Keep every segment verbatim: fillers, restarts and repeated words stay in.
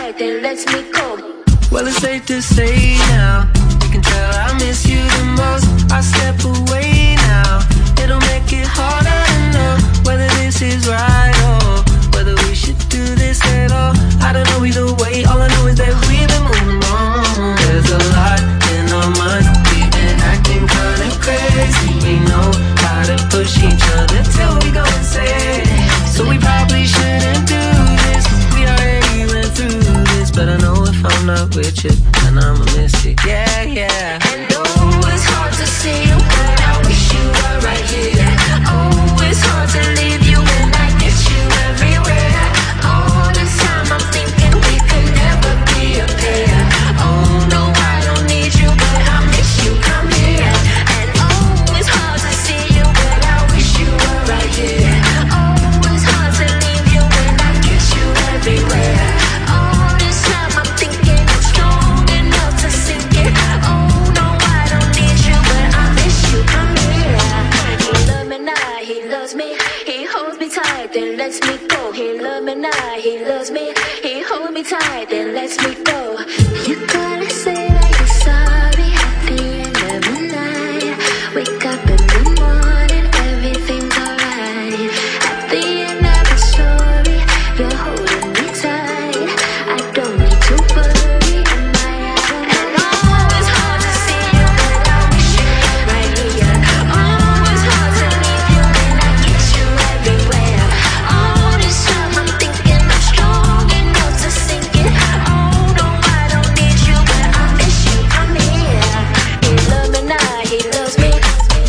tight, then let me go. Well, it's safe to say now, you can tell I miss you the most. I step away now, it'll make it harder to know whether this is right or whether we should do this at all. I don't know either way, all I know is that we've been moving on. There's a lot in our minds, we've been acting kinda crazy. We know how to push each other till we go insane. So we probably shouldn't do this, we already went through this. But I know if I'm not with you, then I'ma miss you, yeah, yeah. And oh, it's hard to see you, but I wish you were right here. Oh, it's hard to leave you when I get you everywhere. All this time I'm thinking we could never be a pair. Oh no, I don't need you, but I miss you, come here. And oh, it's hard to see you, but I wish you were right here. Oh, it's hard to leave you when I get you everywhere. All this time I'm thinking I'm strong enough to sink it. Oh no, I don't need you, but I miss you, come here. He loves me now, he loves me. He holds me tight, then lets me go. He loves me now, he loves me. He holds me tight, then lets me go. You gotta say that you're sorry at the end of the night. Wake up in the morning, everything's alright. At the end of the story, you're holding me tight. I don't need to worry, am I out? And oh, it's hard to see you, but I wish you were right here. Oh, it's hard to leave you when I get you everywhere. All this time I'm thinking I'm strong enough to sink it. Oh no, I don't need you, but I miss you, I'm here. He loves me now, he loves me.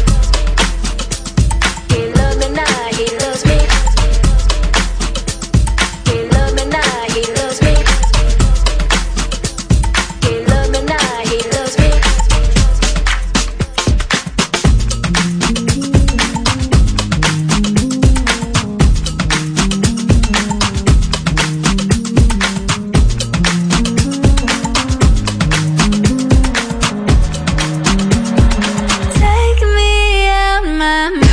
He loves me now, he loves me. He loves me now, he loves me. He loves me now, he loves me. Take me out my mind.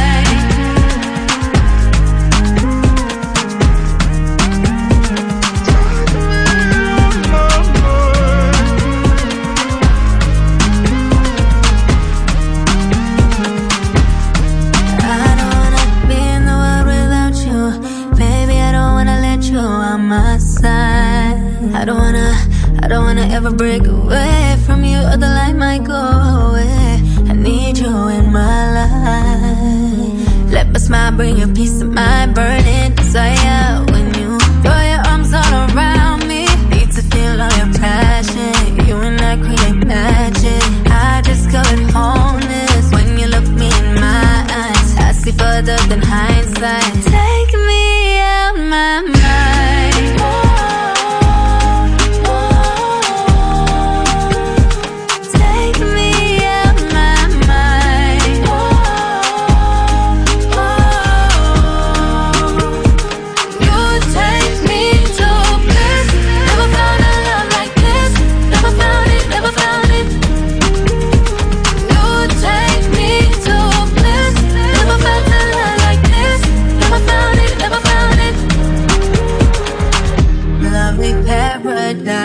I don't wanna be in the world without you. Baby, I don't wanna let you on my side. I don't wanna, I don't wanna ever break away from you, or the light might go away. I need you in my life. Let my smile bring you peace of mind, burning desire. When you throw your arms all around me, need to feel all your passion. You and I create magic. I discovered wholeness when you look me in my eyes. I see further than hindsight. Take me out my mind. Take me out my mind. You take me to bliss. Never found a love like this. Never found it, never found it. You take me to bliss. Never felt a love like this. Never found it, never found it. Lovely paradise.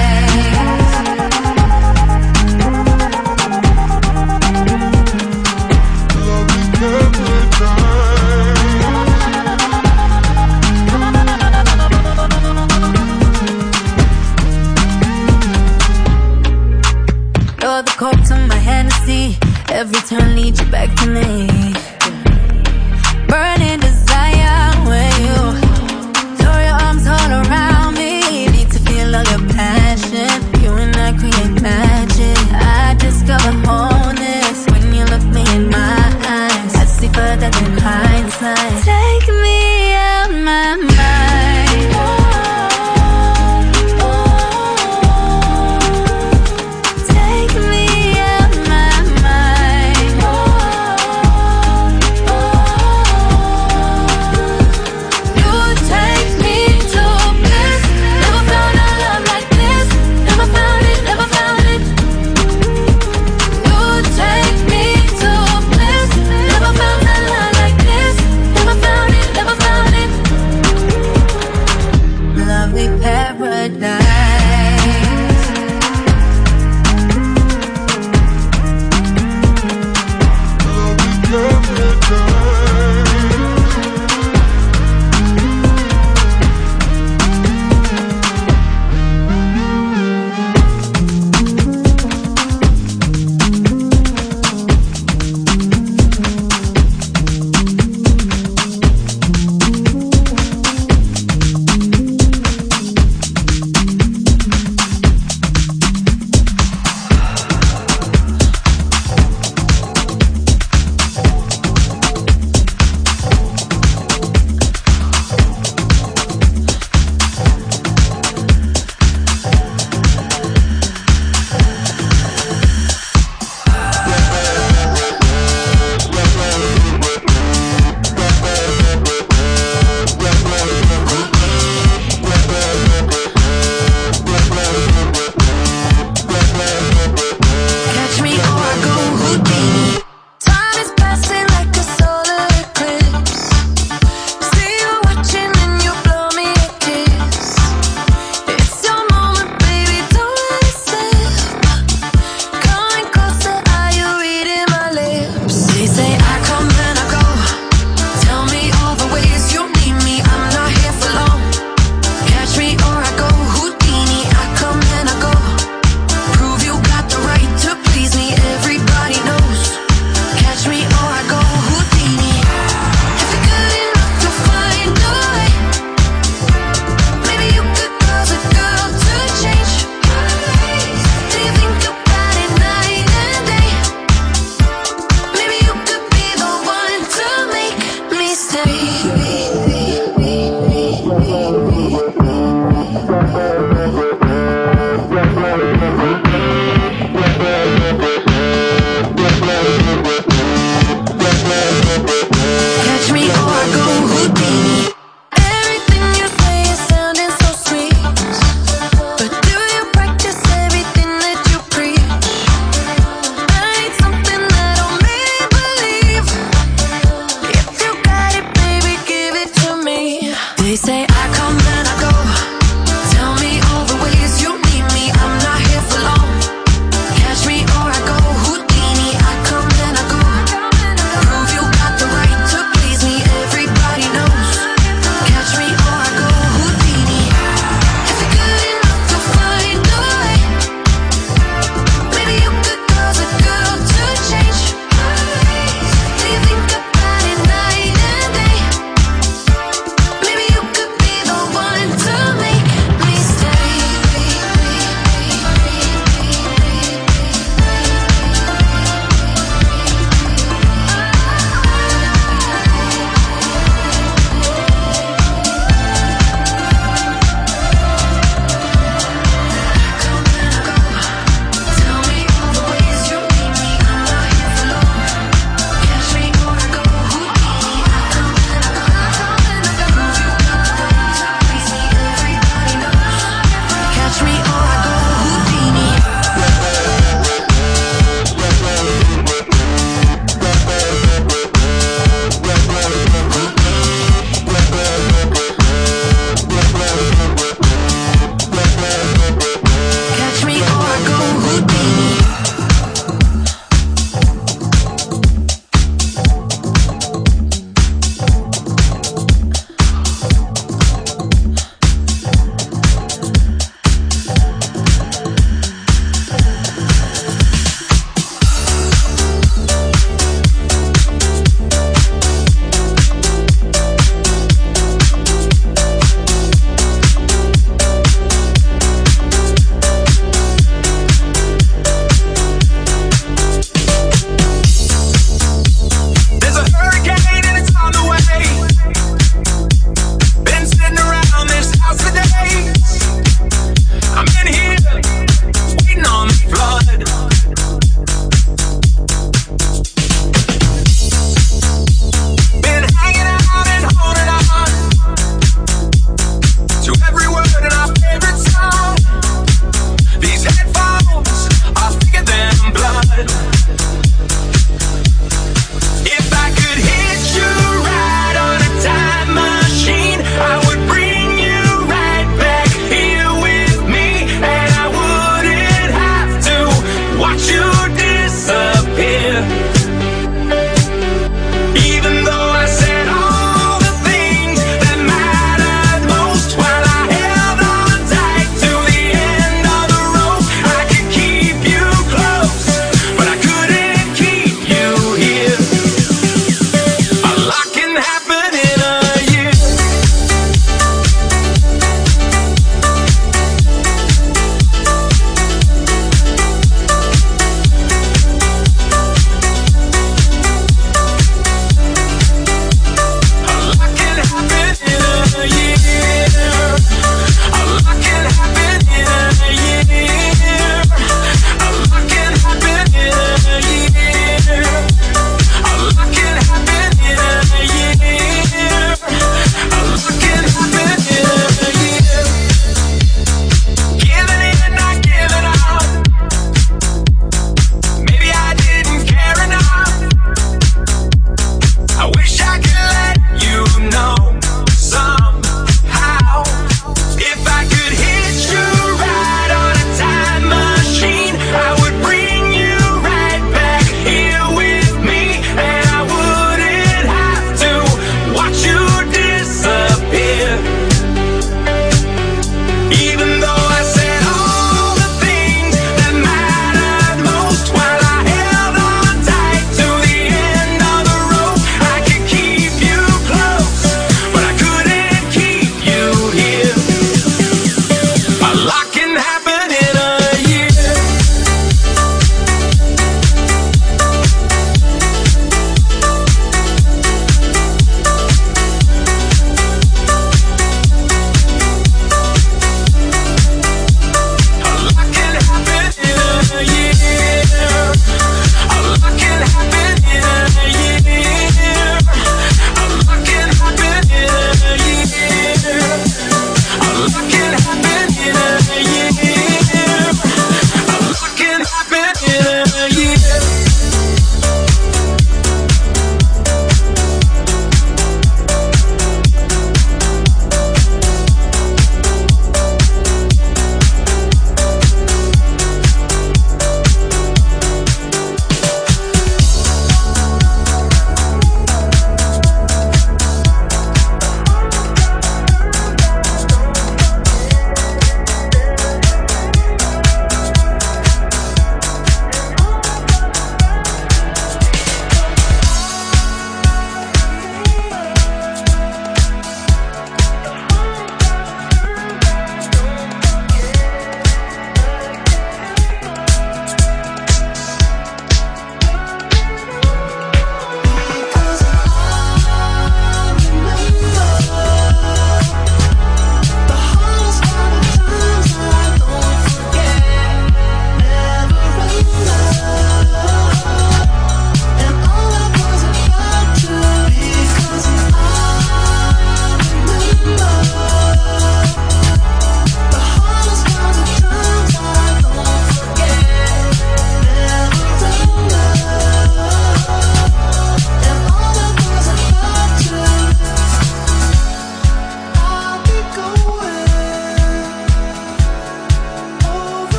You're the coke to my Hennessy. Every turn leads you back to me. Burning desire when you throw your arms all around me. Need to feel all your passion. You and I create magic. I discover wholeness when you look me in my eyes. I see further than hindsight. Take me out my mind. Take me out my mind.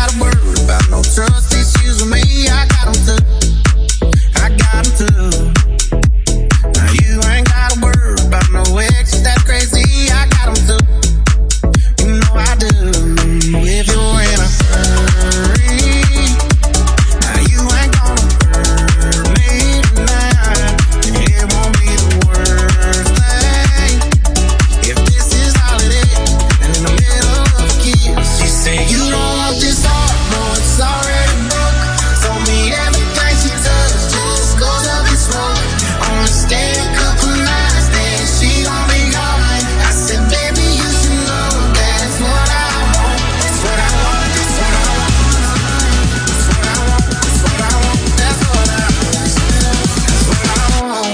gotta worry about no trust issues with me. I got them too. I got them too. Now you ain't gotta worry about no exes that crazy. I got them too. You know I do. If you're in a hurry, now you ain't gonna hurt me tonight. It won't be the worst thing if this is all it is. And in the middle of a kiss, she said, you don't want this heart, no, it's already broke. Told me everything she does just goes up in smoke. Only stay a couple nights, then she gon' be gone. I said, baby, you should know that's what I want. That's what I want, that's what I want. That's what I want, that's what I want. That's what I want, that's what I want.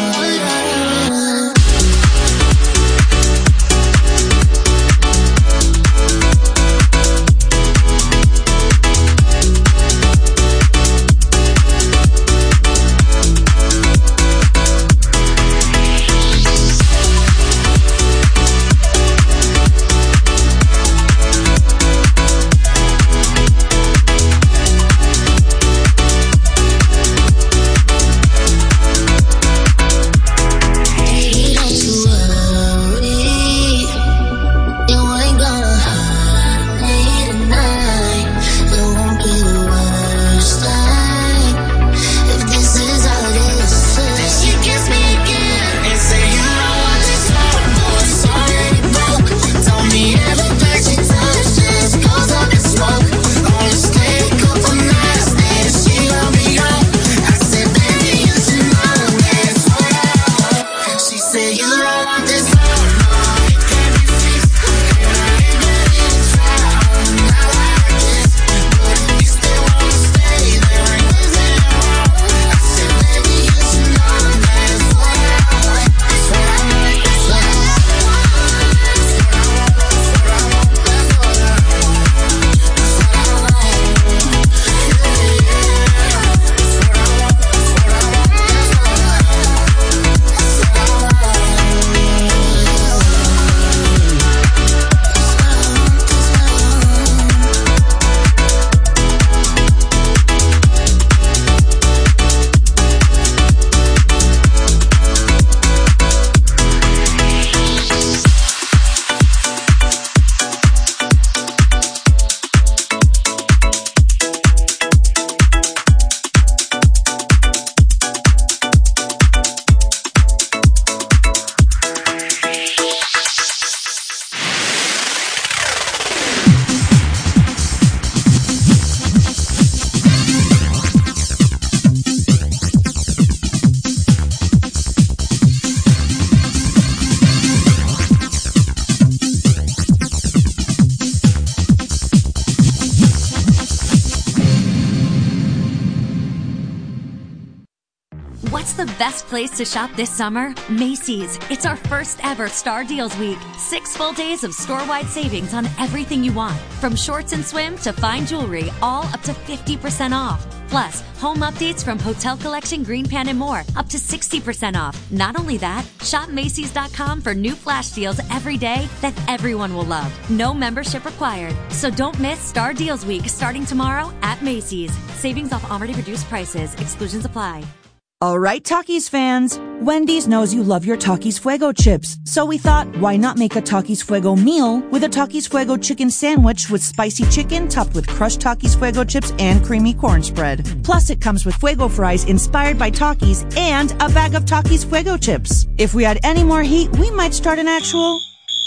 What's the best place to shop this summer? Macy's. It's our first ever Star Deals Week. Six full days of store-wide savings on everything you want. From shorts and swim to fine jewelry, all up to fifty percent off. Plus, home updates from Hotel Collection, Green Pan, and more, up to sixty percent off. Not only that, shop Macy's dot com for new flash deals every day that everyone will love. No membership required. So don't miss Star Deals Week starting tomorrow at Macy's. Savings off already reduced prices. Exclusions apply. All right, Takis fans. Wendy's knows you love your Takis Fuego chips. So we thought, why not make a Takis Fuego meal with a Takis Fuego chicken sandwich with spicy chicken topped with crushed Takis Fuego chips and creamy corn spread. Plus, it comes with Fuego fries inspired by Takis and a bag of Takis Fuego chips. If we had any more heat, we might start an actual...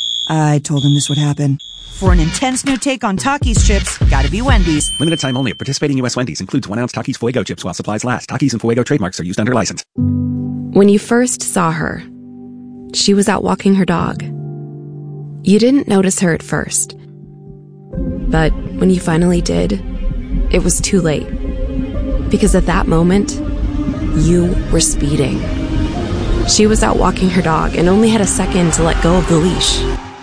I told him this would happen. For an intense new take on Takis chips, gotta be Wendy's. Limited time only at participating U S Wendy's. Includes one ounce Takis Fuego chips while supplies last. Takis and Fuego trademarks are used under license. When you first saw her, she was out walking her dog. You didn't notice her at first. But when you finally did, it was too late. Because at that moment, you were speeding. She was out walking her dog and only had a second to let go of the leash.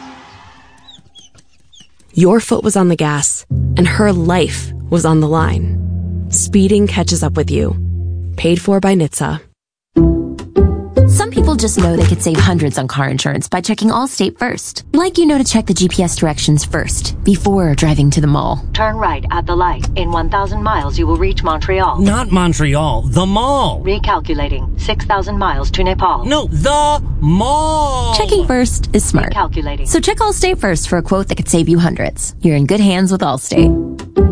Your foot was on the gas, and her life was on the line. Speeding catches up with you. Paid for by N H T S A. Some people People just know they could save hundreds on car insurance by checking Allstate first. Like you know to check the G P S directions first, before driving to the mall. Turn right at the light. In one thousand miles, you will reach Montreal. Not Montreal, the mall. Recalculating. six thousand miles to Nepal. No, the mall. Checking first is smart. Recalculating. So check Allstate first for a quote that could save you hundreds. You're in good hands with Allstate.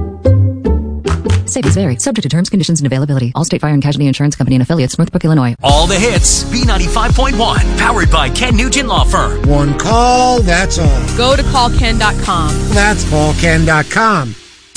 Savings vary. Subject to terms, conditions, and availability. Allstate Fire and Casualty Insurance Company and affiliates, Northbrook, Illinois. All the hits. B ninety-five point one. Powered by Ken Nugent Law Firm. One call, that's all. Go to call ken dot com. That's call ken dot com.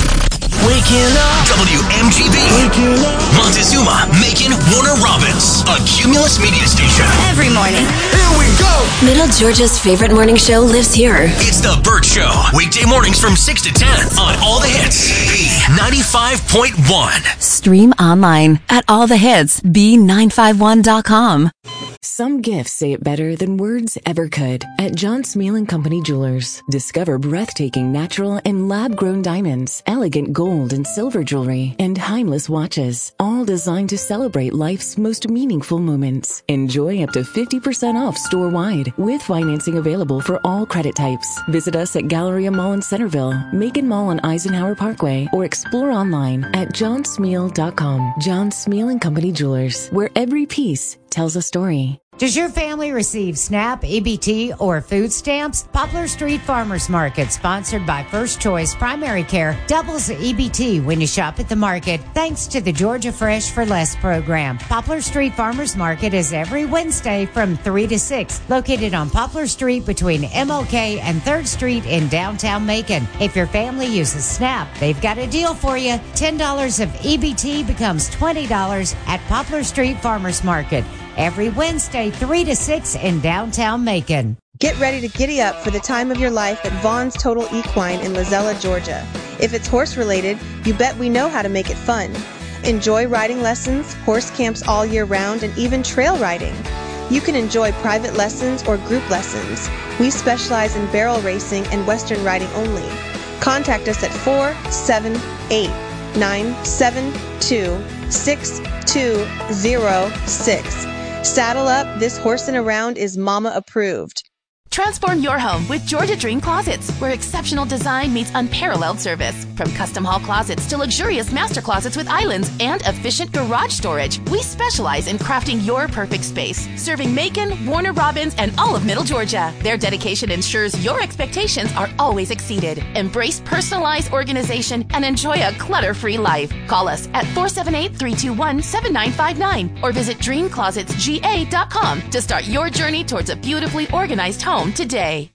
Waking up. W M G B. Waking up. Montezuma, Macon, Warner Robins. A Cumulus media station. Every morning. Here we go. Middle Georgia's favorite morning show lives here. It's The Burt Show. Weekday mornings from six to ten on All the Hits. B ninety-five point one. Stream online at all the hits b nine five one dot com. Some gifts say it better than words ever could. At John Smeal and Company Jewelers, discover breathtaking natural and lab-grown diamonds, elegant gold and silver jewelry, and timeless watches, all designed to celebrate life's most meaningful moments. Enjoy up to fifty percent off store-wide, with financing available for all credit types. Visit us at Galleria Mall in Centerville, Macon Mall on Eisenhower Parkway, or explore online at john smeal dot com. John Smeal and Company Jewelers, where every piece tells a story. Does your family receive SNAP, E B T, or food stamps? Poplar Street Farmers Market, sponsored by First Choice Primary Care, doubles the E B T when you shop at the market, thanks to the Georgia Fresh for Less program. Poplar Street Farmers Market is every Wednesday from three to six, located on Poplar Street between M L K and third Street in downtown Macon. If your family uses SNAP, they've got a deal for you. ten dollars of E B T becomes twenty dollars at Poplar Street Farmers Market. Every Wednesday, three to six in downtown Macon. Get ready to giddy up for the time of your life at Vaughn's Total Equine in Lozella, Georgia. If it's horse-related, you bet we know how to make it fun. Enjoy riding lessons, horse camps all year round, and even trail riding. You can enjoy private lessons or group lessons. We specialize in barrel racing and Western riding only. Contact us at four seven eight, nine seven two, six two zero six. Saddle up, this horsing around is mama approved. Transform your home with Georgia Dream Closets, where exceptional design meets unparalleled service. From custom hall closets to luxurious master closets with islands and efficient garage storage, we specialize in crafting your perfect space, serving Macon, Warner Robins, and all of Middle Georgia. Their dedication ensures your expectations are always exceeded. Embrace personalized organization and enjoy a clutter-free life. Call us at four seven eight, three two one, seven nine five nine or visit dream closets g a dot com to start your journey towards a beautifully organized home today.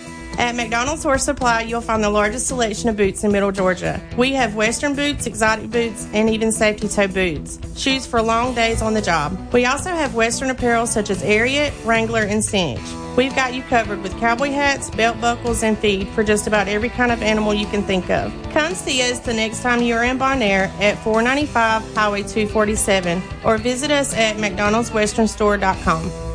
At McDonald's Horse Supply, you'll find the largest selection of boots in Middle Georgia. We have Western boots, exotic boots, and even safety toe boots. Shoes for long days on the job. We also have Western apparel such as Ariat, Wrangler, and Cinch. We've got you covered with cowboy hats, belt buckles, and feed for just about every kind of animal you can think of. Come see us the next time you're in Bonaire at four ninety-five Highway two forty-seven or visit us at mcdonalds western store dot com.